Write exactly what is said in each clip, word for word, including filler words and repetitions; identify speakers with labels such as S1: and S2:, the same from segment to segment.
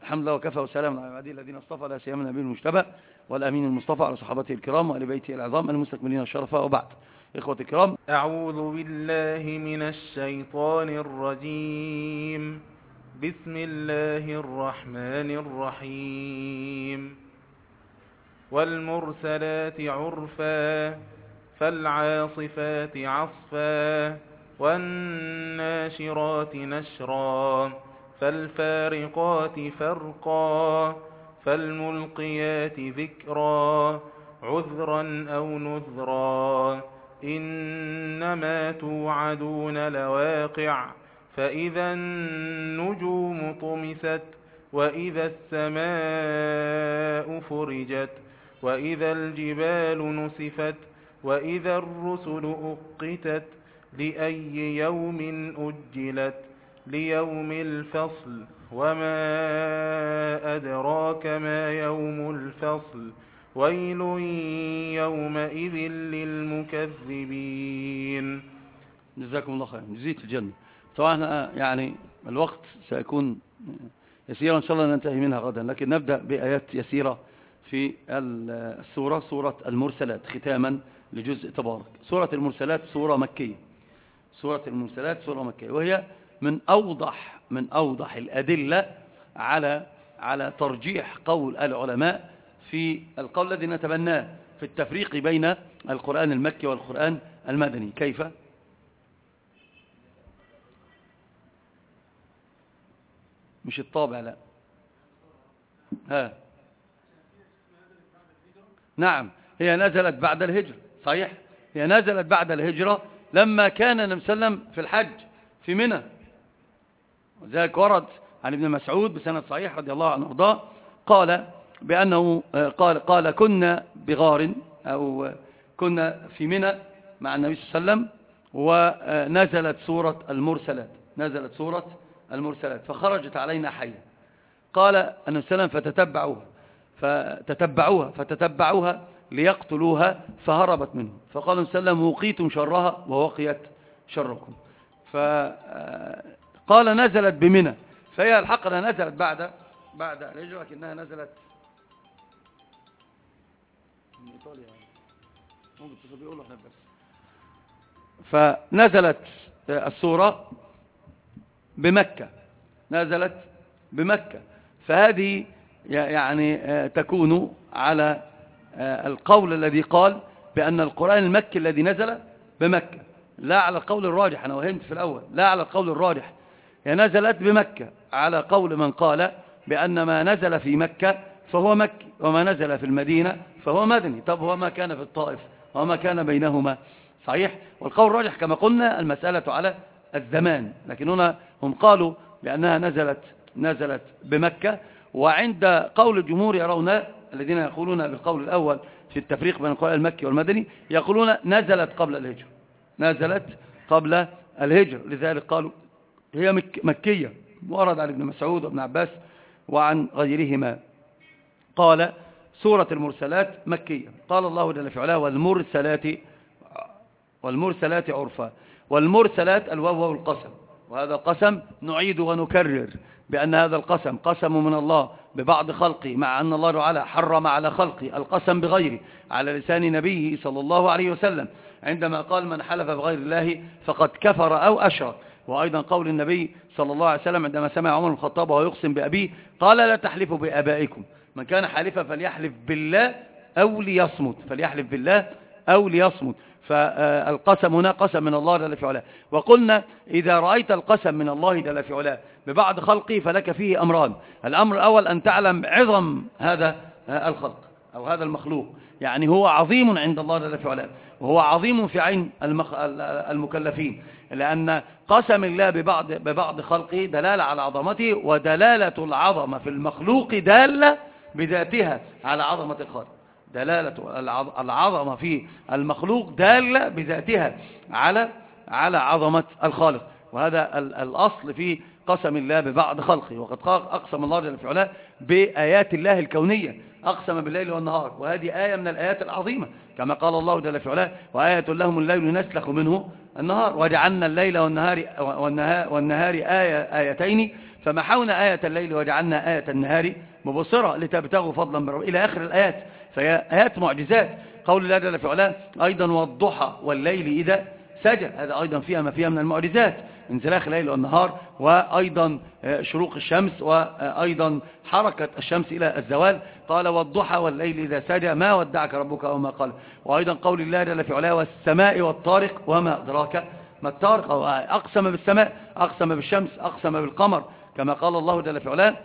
S1: الحمد لله وكفى وسلام على عباده الذين اصطفى، لا سيما النبي المجتبى والأمين المصطفى على صحابته الكرام وآل بيته العظام المستكملين الشرفاء، وبعد. إخوة الكرام،
S2: أعوذ بالله من الشيطان الرجيم. بسم الله الرحمن الرحيم. والمرسلات عرفا فالعاصفات عصفا والناشرات نشرا فالفارقات فرقا فالملقيات ذكرا عذرا أو نذرا إنما توعدون لواقع فإذا النجوم طمست وإذا السماء فرجت وإذا الجبال نسفت وإذا الرسل أقتت لأي يوم أجلت ليوم الفصل وما أدراك ما يوم الفصل ويل يومئذ للمكذبين.
S1: جزاكم الله خير، جزيت الجنة. طبعا يعني الوقت سيكون يسيرا إن شاء الله ننتهي منها غدا، لكن نبدأ بآيات يسيرة في السورة، سورة المرسلات، ختاما لجزء تبارك. سورة المرسلات سورة مكية، سورة المرسلات سورة مكية، وهي من أوضح من أوضح الأدلة على على ترجيح قول العلماء في القول الذي نتبناه في التفريق بين القرآن المكي والقرآن المدني. كيف؟ مش الطابع، لا. ها نعم، هي نزلت بعد الهجرة، صحيح، هي نزلت بعد الهجرة لما كان النبي صلى الله عليه وسلم في الحج في منى، وذلك ورد عن ابن مسعود بسند صحيح رضي الله عنه وارضاه قال بأنه قال قال كنا بغار أو كنا في منى مع النبي صلى الله عليه وسلم، ونزلت سورة المرسلات، نزلت سورة المرسلات فخرجت علينا حية. قال النبي صلى الله عليه وسلم فتتبعوها فتتبعوها فتتبعوها ليقتلوها فهربت منهم، فقال النبي صلى الله عليه وسلم وقيتم شرها ووقيت شركم. فقال نزلت بمنى، فهي الحق أنها نزلت بعد بعد الهجرة، لكنها نزلت من إيطاليا، ممكن بيقولوا احنا بس. فنزلت السورة بمكة، نزلت بمكة، فهذه يعني تكون على القول الذي قال بأن القرآن المكي الذي نزل بمكة، لا على القول الراجح، أنا وهمت في الأول، لا على القول الراجح، هي نزلت بمكة على قول من قال بأن ما نزل في مكة فهو مكي وما نزل في المدينة فهو مدني. طب هو ما كان في الطائف وما كان بينهما، صحيح. والقول الراجح كما قلنا المسألة على الزمان، لكن هنا هم قالوا بأنها نزلت نزلت بمكة. وعند قول الجمهور يرون الذين يقولون بالقول الأول في التفريق بين القرآن المكي والمدني يقولون نزلت قبل الهجرة، نزلت قبل الهجرة، لذلك قالوا هي مك مكية. ورد عن ابن مسعود وابن عباس وعن غيرهما قال سورة المرسلات مكية. قال الله جل في علاه والمرسلات والمرسلات عرفا، والمرسلات الواو والقسم، وهذا القسم نعيد ونكرر بأن هذا القسم قسم من الله ببعض خلقه، مع أن الله تعالى حرم على خلقه القسم بغيره على لسان نبيه صلى الله عليه وسلم عندما قال من حلف بغير الله فقد كفر أو أشرك. وأيضا قول النبي صلى الله عليه وسلم عندما سمع عمر بن الخطاب وهو يقسم بأبيه قال لا تحلفوا بآبائكم، من كان حالفا فليحلف بالله أو ليصمت، فليحلف بالله أو ليصمت. فالقسم هنا قسم من الله جل في علاه. وقلنا إذا رأيت القسم من الله جل في علاه ببعض خلقه فلك فيه أمران. الأمر الأول أن تعلم عظم هذا الخلق أو هذا المخلوق، يعني هو عظيم عند الله جل في علاه، وهو عظيم في عين المخ... المكلفين، لأن قسم الله ببعض, ببعض خلقه دلالة على عظمته، ودلالة العظمة في المخلوق دالة بذاتها على عظمة الخالق. دلالة العظمة في المخلوق دالة بذاتها على على عظمة الخالق، وهذا الأصل في قسم الله ببعض خلقه. وقد أقسم الله جل في علاه بآيات الله الكونية، أقسم بالليل والنهار، وهذه آية من الآيات العظيمة كما قال الله جل في علاه وآية لهم الليل نسلخ منه النهار وجعلنا الليل والنهار, والنهار, والنهار آية آيتين فمحونا آية الليل وجعلنا آية النهار مبصرة لتبتغوا فضلا من ربكم إلى آخر الآيات. فهي آيات معجزات. قول الله جل في علاه أيضا والضحى والليل إذا سجى، هذا أيضا فيها ما فيها من المعجزات، انزلاق الليل والنهار، وأيضا شروق الشمس، وأيضا حركة الشمس إلى الزوال. قال والضحى والليل إذا سجى ما ودعك ربك وما قال. وأيضا قول الله جل في علاه والسماء والطارق وما أدراك ما الطارق، أقسم بالسماء، أقسم بالشمس، أقسم بالقمر، كما قال الله جل في علاه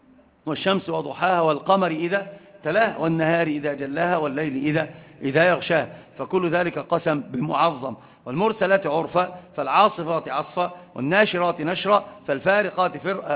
S1: والشمس وضحاها والقمر إذا تلاها والنهار إذا جلاها والليل إذا إذا يغشاها. فكل ذلك قسم بمعظم. والمرسلات عرفا فالعاصفات عصفا والناشرات نشرا فالفارقات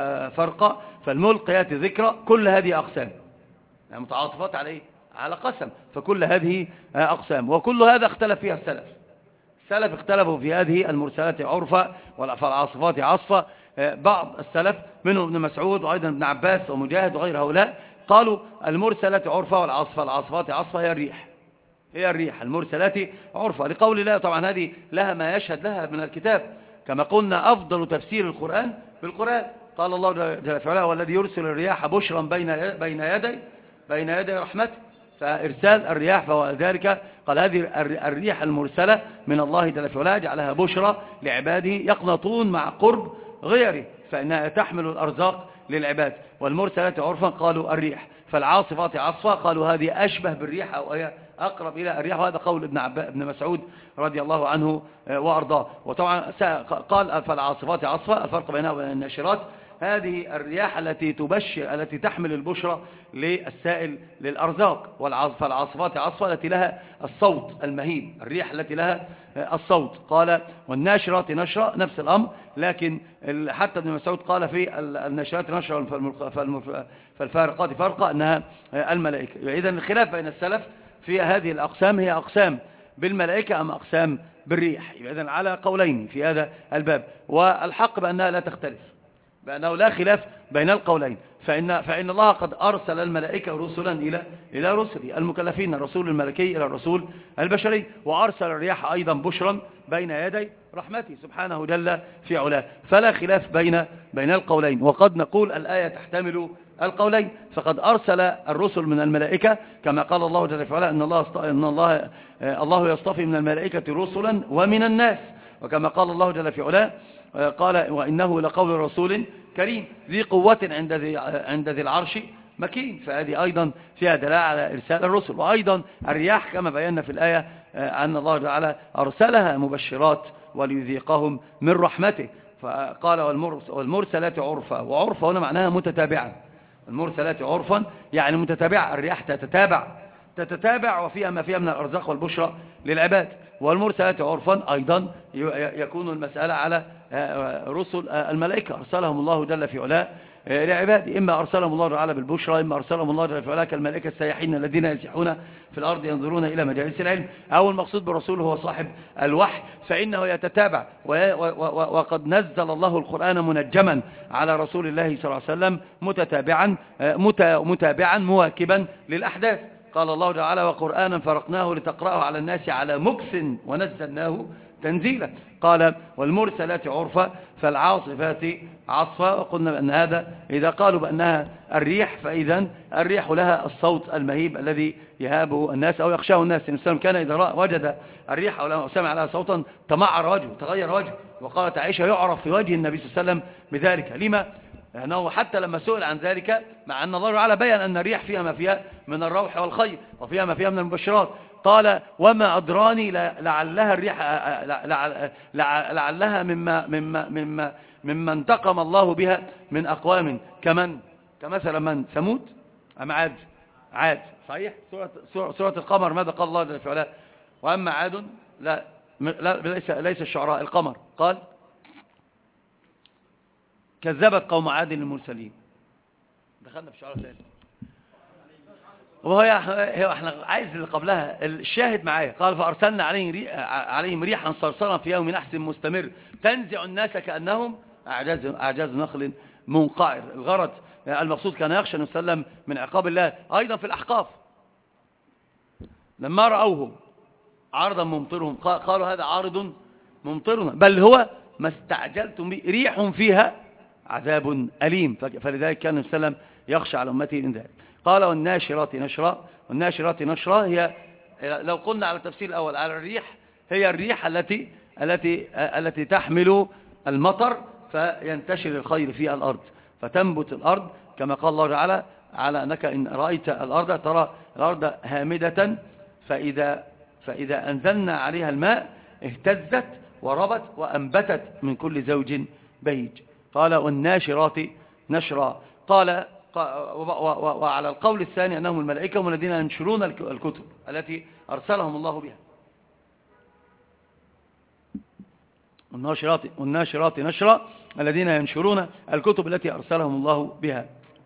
S1: فرقا فالملقيات ذكرا. كل هذه أقسام، يعني متعاطفات على إيه؟ على قسم. فكل هذه أقسام، وكل هذا اختلف فيها السلف. السلف اختلفوا في هذه المرسلات عرفا فالعاصفات عصفا. بعض السلف منهم ابن مسعود وأيضا ابن عباس ومجاهد وغير هؤلاء قالوا المرسلات عرفا والعاصفة العاصفات عصفة هي الريح، هي الريح المرسلات عرفا، لقول الله. طبعا هذه لها ما يشهد لها من الكتاب، كما قلنا أفضل تفسير القرآن بالقرآن. قال الله جل وعلا والذي يرسل الرياح بشرا بين بين يدي بين يدي رحمته. فإرسال الرياح فهو ذلك. قال هذه الريح المرسلة من الله جل وعلا جعلها بشرى لعباده يقنطون مع قرب غيره، فإنها تحمل الأرزاق للعباد. والمرسلات عرفا قالوا الريح. فالعاصفات عصفا قالوا هذه أشبه بالريح أو هي أقرب إلى الريح. وهذا قول ابن ابن مسعود رضي الله عنه وأرضاه. وطبعا قال فالعاصفات عصفا الفرق بينها وبين الناشرات هذه الرياح التي تبشر التي تحمل البشرى للسائل للأرزاق. فالعاصفات عصفا التي لها الصوت المهيب، الريح التي لها الصوت. قال والناشرات نشرا نفس الأمر، لكن حتى ابن مسعود قال في الناشرات نشرا فالفارقات فرقا أنها الملائكة. إذن الخلاف بين السلف في هذه الأقسام هي أقسام بالملائكة أم أقسام بالريح. إذن على قولين في هذا الباب، والحق بأنها لا تختلف، بأنه لا خلاف بين القولين. فإن, فإن الله قد أرسل الملائكة رسلا إلى إلى رسله المكلفين، الرسول الملكي إلى الرسول البشري، وأرسل الرياح أيضا بشرا بين يدي رحمته سبحانه جل في علاه. فلا خلاف بين بين القولين. وقد نقول الآية تحتمل القولين، فقد أرسل الرسل من الملائكة كما قال الله جل في علاه إن الله إن الله الله يصطفي من الملائكة رسلا ومن الناس، وكما قال الله جل في علاه قال وإنه لقول رسول كريم ذي قوة عند ذي عند ذي العرش مكين. فهذه أيضا فيها دلالة على إرسال الرسل. وأيضا الرياح كما بينا في الآية أن الله تعالى أرسلها مبشرات وليذيقهم من رحمته. فقال والمرسلات عرفا، وعرفا هنا معناها متتابعا. المرسلات عرفا يعني متتابعة، الرياح تتتابع تتتابع وفيها ما فيها من الأرزاق والبشرى للعباد. والمرسلات عرفا أيضا يكون المسألة على رسل الملائكة أرسلهم الله جل في علاه لعباده، إما أرسلهم الله تعالى بالبشرى، إما أرسلهم الله جل في علاه كالملائكة السياحين الذين يسيحون في الأرض ينظرون إلى مجالس العلم. أو المقصود بالرسول هو صاحب الوحي، فإنه يتتابع. وقد نزل الله القرآن منجما على رسول الله صلى الله عليه وسلم متتابعا متابعا مواكبا للأحداث. قال الله تعالى وقرآنا فرقناه لتقرأه على الناس على مكث ونزلناه تنزيلا. قال والمرسلات عرفا فالعاصفات عصفا. وقلنا بأن هذا إذا قالوا بأنها الريح فإذا الريح لها الصوت المهيب الذي يهابه الناس أو يخشاه الناس. الإنسان كان إذا وجد الريح أو سمع لها صوتا تمعر وجهه تغير وجهه. وقالت عائشة يعرف في وجه النبي صلى الله عليه وسلم بذلك. لما؟ لأنه حتى لما سئل عن ذلك مع أن الله تعالى بيّن أن الريح فيها ما فيها من الروح والخير وفيها ما فيها من المبشرات، قال وما أدراني لعلها الريح لعلها مما مما مما مما انتقم الله بها من أقوام كمن كمثل من ثمود أم عاد عاد صحيح. سورة, سورة, سورة القمر ماذا قال الله جل وعلا؟ وأما عاد لا, لا ليس, ليس الشعراء القمر قال كذبت قوم عاد المرسلين. دخلنا في شعراء ثاني وهي احنا عايز اللي قبلها الشاهد معايا. قال فأرسلنا عليهم ريحا صرصرا في يوم نحس مستمر تنزع الناس كأنهم أعجاز, أعجاز نخل منقعر. الغرض المقصود كان يخشى النبي صلى الله عليه وسلم من عقاب الله. أيضا في الأحقاف لما رأوه عارضا ممطرهم قالوا هذا عارض ممطرنا بل هو ما استعجلتم به ريح فيها عذاب أليم. فلذلك كان النبي صلى الله عليه وسلم يخشى على أمته من ذلك. قال والناشرات نشرا. والناشرات نشرا هي لو قلنا على التفسير الأول على الريح، هي الريح التي التي التي تحمل المطر فينتشر الخير في الأرض فتنبت الأرض، كما قال الله تعالى على أنك إن رأيت الأرض ترى الأرض هامدة فإذا, فإذا أنزلنا عليها الماء اهتزت وربت وأنبتت من كل زوج بهيج. قال والناشرات نشرا. قال وعلى القول الثاني أنهم الملائكة هم الذين ينشرون الكتب التي أرسلهم الله بها. والناشرات, والناشرات نشرا الذين ينشرون الكتب التي أرسلهم الله بها.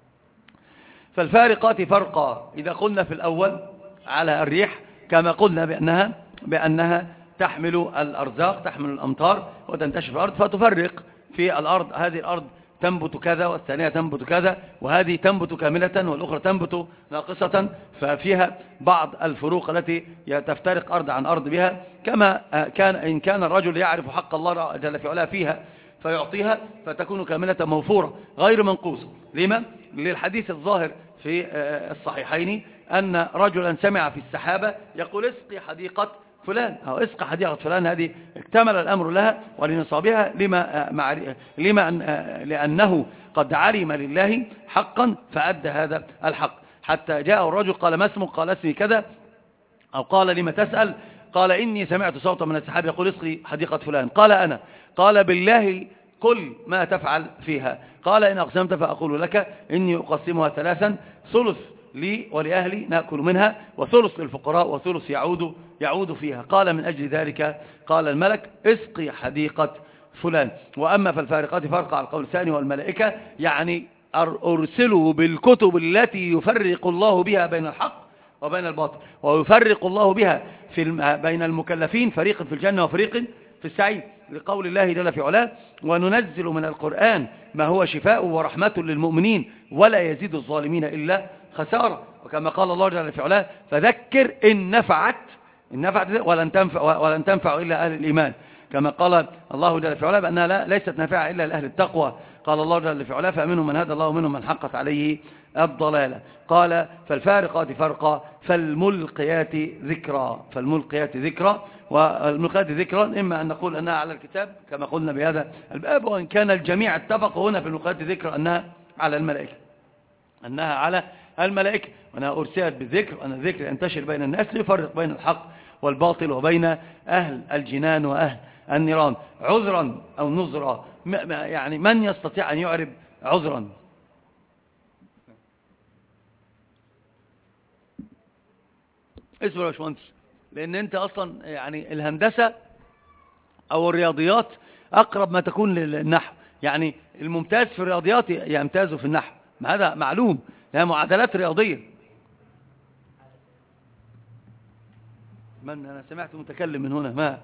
S1: فالفارقات فرقا. إذا قلنا في الأول على الريح كما قلنا بأنها, بأنها تحمل الأرزاق، تحمل الأمطار وتنتشر في الأرض فتفرق في الأرض، هذه الأرض تنبت كذا والثانية تنبت كذا وهذه تنبت كاملة والأخرى تنبت ناقصة، ففيها بعض الفروق التي تفترق أرض عن أرض بها. كما كان إن كان الرجل يعرف حق الله جل في علاه فيها فيعطيها فتكون كاملة موفورة غير منقوصة. لما؟ للحديث الظاهر في الصحيحين أن رجلا سمع في السحابة يقول اسقي حديقة فلان أو اسقى حديقة فلان، هذه اكتمل الأمر لها ولنصابها لما, لما أن لأنه قد علم لله حقا فأدى هذا الحق. حتى جاء الرجل قال ما اسمك؟ قال اسمي كذا، أو قال لما تسأل؟ قال إني سمعت صوتا من السحاب يقول اسقي حديقة فلان. قال أنا. قال بالله كل ما تفعل فيها. قال إن أقسمت فأقول لك إني أقسمها ثلاثا، ثلث لي ولأهلي نأكل منها وثلث للفقراء وثلث يعود يعود فيها. قال من أجل ذلك قال الملك اسقي حديقة فلان. وأما في الفارقات فرق على القول الثاني والملائكة، يعني أرسلوا بالكتب التي يفرق الله بها بين الحق وبين الباطل، ويفرق الله بها في بين المكلفين فريق في الجنة وفريق في السعير، لقول الله جل في علاه وننزل من القرآن ما هو شفاء ورحمة للمؤمنين ولا يزيد الظالمين إلا خسارة. وكما قال الله جل في علاه فذكر إن نفعت إن نفعت ولن تنفع, ولن تنفع إلا أهل الإيمان، كما قال الله جل في علاه بأنها لا ليست نافعة إلا لأهل التقوى. قال الله جل في علاه فمنهم من هدى الله ومنهم من حقت عليه الضلالة. قال فالفارقات فرقا فالملقيات ذكرا. فالملقيات ذكرا. والملقيات ذكرا إما أن نقول أنها على الكتاب كما قلنا بهذا الباب، وإن كان الجميع اتفقوا هنا في الملقيات ذكرا أنها على الملائكة، أنها على الملائكة، وأنها أرسلت بالذكر، وأن الذكر ينتشر بين الناس ليفرق بين الحق والباطل وبين أهل الجنان وأهل النيران. عذرا أو نذرا، يعني من يستطيع أن يعرب عذرا؟ اسمع يا باشمهندس، لأن أنت أصلا يعني الهندسة أو الرياضيات أقرب ما تكون للنحو، يعني الممتاز في الرياضيات يمتاز في النحو، هذا معلوم، لها معادلات رياضية. من أنا سمعت متكلم من هنا ما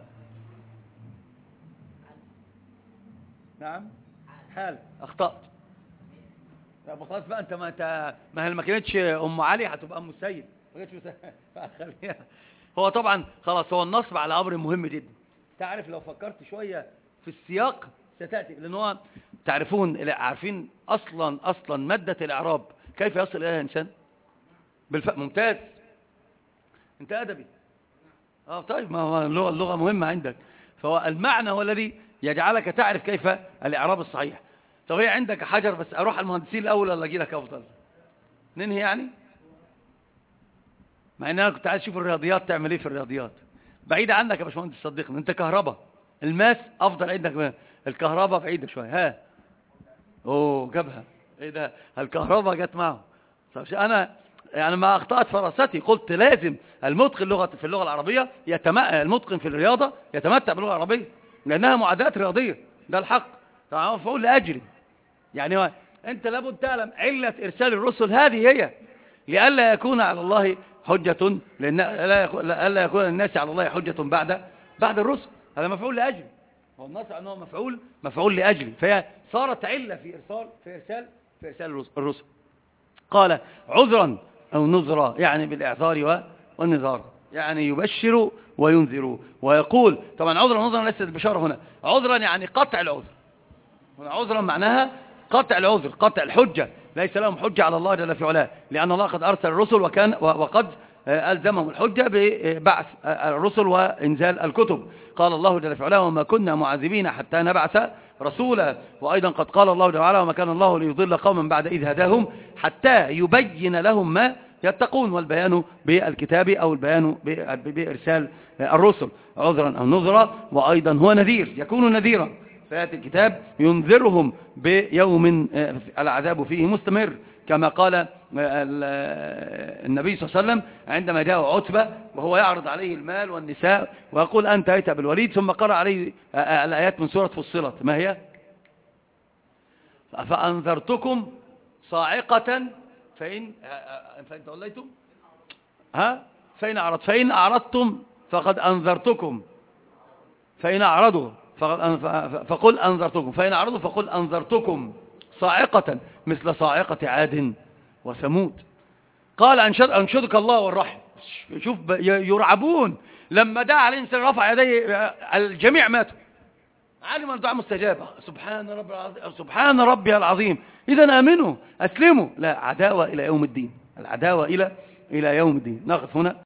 S1: نعم حال أخطأت. لا خلاص بقى أنت ما أنت ما هي ما كانتش أم علي هتبقى أم السيد. هو طبعا خلاص هو النصب على أمر مهم جدا. تعرف لو فكرت شوية في السياق ستأتي، لأن هو تعرفون عارفين أصلا أصلا مادة الإعراب كيف يصل إليها الإنسان بالف... ممتاز أنت أدبي اه طيب ما هو اللغة, اللغة مهمة عندك، فهو المعنى هو الذي يجعلك تعرف كيف الإعراب الصحيح. طب هي عندك حجر، بس أروح المهندسين الأول ولا أجي لك أفضل ننهي يعني، مع ان انا كنت عايز اشوف الرياضيات تعمل ايه في الرياضيات. بعيد عنك يا باشمهندس صدقني، انت كهرباء الماس افضل عندك، الكهرباء بعيده شويه. ها اوه جابها ايه ده، الكهرباء جت معه. طب انا يعني ما اخطات فراستي، قلت لازم المتقن اللغه في اللغه العربيه يتمتع، المتقن في الرياضه يتمتع باللغه العربيه لانها معادلات رياضيه، ده الحق. طبعا مفعول لاجل، يعني هو انت لابد تعلم عله ارسال الرسل هذه هي لئلا يكون على الله حجة، لأن لا يكون الناس على الله حجة بعد بعد الرسل. هذا مفعول لأجل، هو النص أنه مفعول مفعول لأجل، فهي صارت علة في إرسال في إرسال في إرسال الرسل. قال عذرا أو نذرا، يعني بالإعذار والنذار، يعني يبشر وينذر ويقول. طبعا عذرا ونذرا ليست البشارة هنا، عذرا يعني قطع العذر، هنا عذرا معناها قطع العذر، قطع الحجة، ليس لهم حجة على الله جل في علاه، لأن الله قد أرسل الرسل وكان وقد ألزمهم الحجة ببعث الرسل وإنزال الكتب. قال الله جل في علاه وما كنا معذبين حتى نبعث رسولا. وأيضا قد قال الله جل وعلا وما كان الله ليضل قوما بعد إذ هداهم حتى يبين لهم ما يتقون، والبيان بالكتاب أو البيان بإرسال الرسل عذرا أو نذرا. وأيضا هو نذير، يكون نذيرا، فيأتي الكتاب ينذرهم بيوم العذاب فيه مستمر، كما قال النبي صلى الله عليه وسلم عندما جاء عتبة وهو يعرض عليه المال والنساء ويقول أنت أتى بالوليد، ثم قرأ عليه الآيات من سورة فصلت، ما هي؟ فأنذرتكم صاعقة فإن فإن توليتم ها فإن أعرض فإن أعرضتم فقد أنذرتكم فإن أعرضوا فقل أنذرتكم فإن أعرضوا فقل أنذرتكم صاعقة مثل صاعقة عاد وثمود. قال أنشد أنشدك الله والرحم. شوف يرعبون لما دعا عليه الإنسان رفع يديه الجميع ماتوا، علم الدعاء مستجاب. سبحان ربي العظيم سبحان ربي العظيم. إذا آمنوا أسلموا. لا، عداوة إلى يوم الدين، العداوة إلى إلى يوم الدين. نقف هنا.